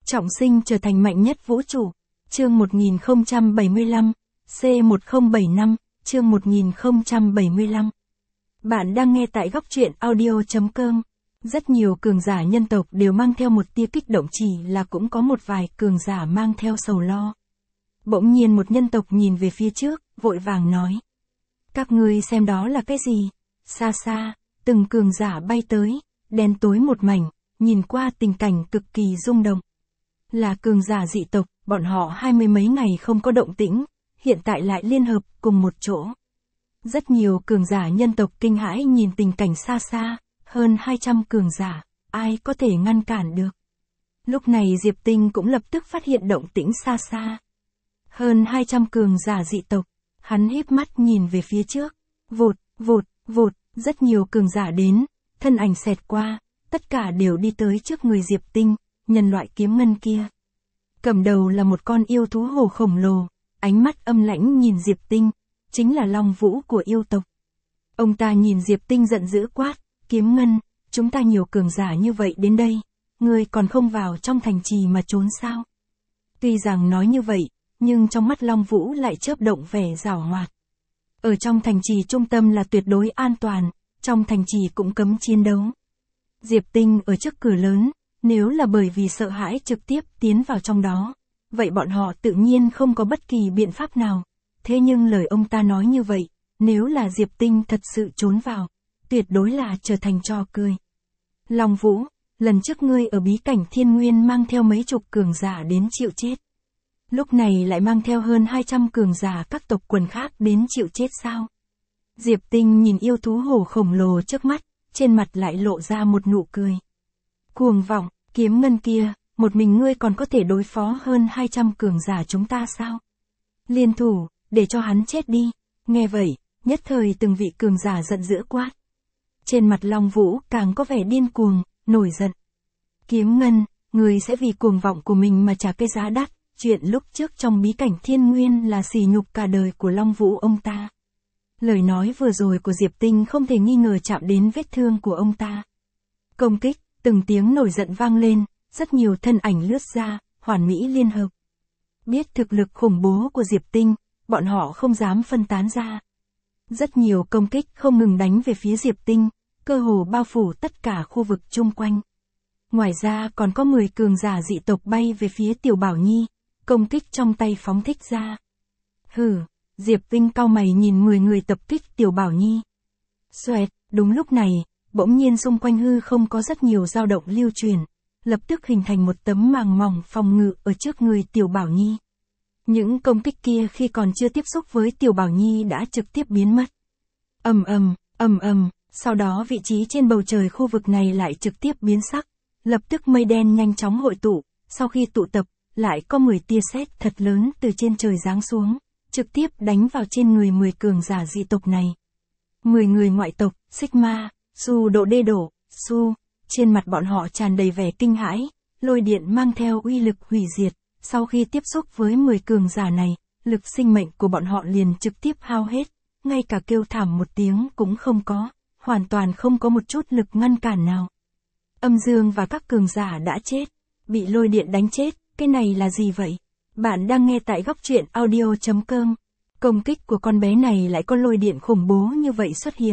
Trọng sinh trở thành mạnh nhất vũ trụ. Chương 1075, C1075, chương 1075. Bạn đang nghe tại góc truyện audio.com. Rất nhiều cường giả nhân tộc đều mang theo một tia kích động, chỉ là cũng có một vài cường giả mang theo sầu lo. Bỗng nhiên một nhân tộc nhìn về phía trước, vội vàng nói. Các ngươi xem đó là cái gì? Xa xa, từng cường giả bay tới, đen tối một mảnh, nhìn qua tình cảnh cực kỳ rung động. Là cường giả dị tộc, bọn họ 20 mấy ngày không có động tĩnh, hiện tại lại liên hợp cùng một chỗ. Rất nhiều cường giả nhân tộc kinh hãi nhìn tình cảnh xa xa, hơn 200 cường giả, ai có thể ngăn cản được. Lúc này Diệp Tinh cũng lập tức phát hiện động tĩnh xa xa. Hơn 200 cường giả dị tộc, hắn híp mắt nhìn về phía trước, vụt, vụt, vụt, rất nhiều cường giả đến, thân ảnh xẹt qua, tất cả đều đi tới trước người Diệp Tinh, nhân loại kiếm ngân kia. Cầm đầu là một con yêu thú hổ khổng lồ, ánh mắt âm lãnh nhìn Diệp Tinh, chính là Long Vũ của yêu tộc. Ông ta nhìn Diệp Tinh giận dữ quát, kiếm ngân, chúng ta nhiều cường giả như vậy đến đây, ngươi còn không vào trong thành trì mà trốn sao? Tuy rằng nói như vậy, nhưng trong mắt Long Vũ lại chớp động vẻ giảo hoạt. Ở trong thành trì trung tâm là tuyệt đối an toàn, trong thành trì cũng cấm chiến đấu. Diệp Tinh ở trước cửa lớn, nếu là bởi vì sợ hãi trực tiếp tiến vào trong đó, vậy bọn họ tự nhiên không có bất kỳ biện pháp nào. Thế nhưng lời ông ta nói như vậy, nếu là Diệp Tinh thật sự trốn vào, tuyệt đối là trở thành trò cười. Long Vũ, lần trước ngươi ở bí cảnh Thiên Nguyên mang theo mấy chục cường giả đến chịu chết. Lúc này lại mang theo hơn 200 cường giả các tộc quần khác đến chịu chết sao? Diệp Tinh nhìn yêu thú hổ khổng lồ trước mắt, trên mặt lại lộ ra một nụ cười. Cuồng vọng, kiếm ngân kia, một mình ngươi còn có thể đối phó hơn 200 cường giả chúng ta sao? Liên thủ, để cho hắn chết đi. Nghe vậy, nhất thời từng vị cường giả giận dữ quát. Trên mặt Long Vũ càng có vẻ điên cuồng, nổi giận. Kiếm ngân, ngươi sẽ vì cuồng vọng của mình mà trả cái giá đắt. Chuyện lúc trước trong bí cảnh Thiên Nguyên là sỉ nhục cả đời của Long Vũ ông ta. Lời nói vừa rồi của Diệp Tinh không thể nghi ngờ chạm đến vết thương của ông ta. Công kích, từng tiếng nổi giận vang lên, rất nhiều thân ảnh lướt ra, hoàn mỹ liên hợp. Biết thực lực khủng bố của Diệp Tinh, bọn họ không dám phân tán ra. Rất nhiều công kích không ngừng đánh về phía Diệp Tinh, cơ hồ bao phủ tất cả khu vực chung quanh. Ngoài ra còn có 10 cường giả dị tộc bay về phía Tiểu Bảo Nhi, công kích trong tay phóng thích ra. Hừ, Diệp Tinh cau mày nhìn 10 người tập kích Tiểu Bảo Nhi. Xoẹt, đúng lúc này, bỗng nhiên xung quanh hư không có rất nhiều dao động lưu truyền, lập tức hình thành một tấm màng mỏng phòng ngự ở trước người Tiểu Bảo Nhi. Những công kích kia khi còn chưa tiếp xúc với Tiểu Bảo Nhi đã trực tiếp biến mất. Ầm ầm, sau đó vị trí trên bầu trời khu vực này lại trực tiếp biến sắc, lập tức mây đen nhanh chóng hội tụ, sau khi tụ tập, lại có 10 tia sét thật lớn từ trên trời giáng xuống, trực tiếp đánh vào trên người 10 cường giả dị tộc này. 10 người ngoại tộc, Sigma, Su độ đê đổ, Su, trên mặt bọn họ tràn đầy vẻ kinh hãi, lôi điện mang theo uy lực hủy diệt, sau khi tiếp xúc với 10 cường giả này, lực sinh mệnh của bọn họ liền trực tiếp hao hết, ngay cả kêu thảm một tiếng cũng không có, hoàn toàn không có một chút lực ngăn cản nào. Âm Dương và các cường giả đã chết, bị lôi điện đánh chết, cái này là gì vậy? Bạn đang nghe tại góc truyện audio.com. Công kích của con bé này lại có lôi điện khủng bố như vậy xuất hiện.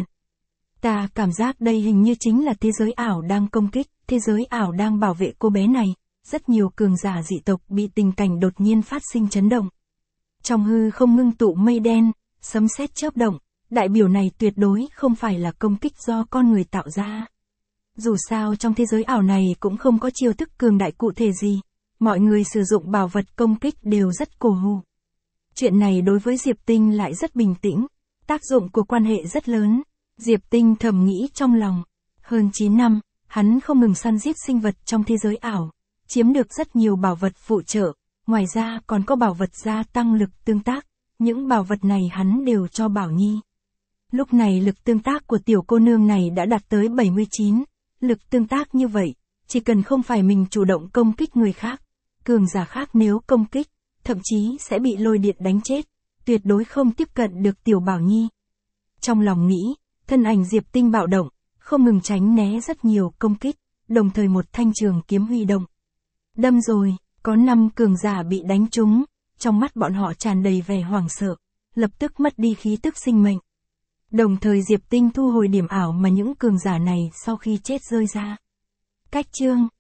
Ta cảm giác đây hình như chính là thế giới ảo đang công kích, thế giới ảo đang bảo vệ cô bé này. Rất nhiều cường giả dị tộc bị tình cảnh đột nhiên phát sinh chấn động. Trong hư không ngưng tụ mây đen, sấm sét chớp động, đại biểu này tuyệt đối không phải là công kích do con người tạo ra. Dù sao trong thế giới ảo này cũng không có chiêu thức cường đại cụ thể gì, mọi người sử dụng bảo vật công kích đều rất cổ hủ. Chuyện này đối với Diệp Tinh lại rất bình tĩnh, tác dụng của quan hệ rất lớn. Diệp Tinh thầm nghĩ trong lòng, hơn 9 năm, hắn không ngừng săn giết sinh vật trong thế giới ảo, chiếm được rất nhiều bảo vật phụ trợ, ngoài ra còn có bảo vật gia tăng lực tương tác, những bảo vật này hắn đều cho Bảo Nhi. Lúc này lực tương tác của tiểu cô nương này đã đạt tới 79, lực tương tác như vậy, chỉ cần không phải mình chủ động công kích người khác, cường giả khác nếu công kích, thậm chí sẽ bị lôi điện đánh chết, tuyệt đối không tiếp cận được Tiểu Bảo Nhi. Trong lòng nghĩ, thân ảnh Diệp Tinh bạo động, không ngừng tránh né rất nhiều công kích, đồng thời một thanh trường kiếm huy động. Đâm rồi, Có 5 cường giả bị đánh trúng, trong mắt bọn họ tràn đầy vẻ hoảng sợ, lập tức mất đi khí tức sinh mệnh. Đồng thời Diệp Tinh thu hồi điểm ảo mà những cường giả này sau khi chết rơi ra. Cách chương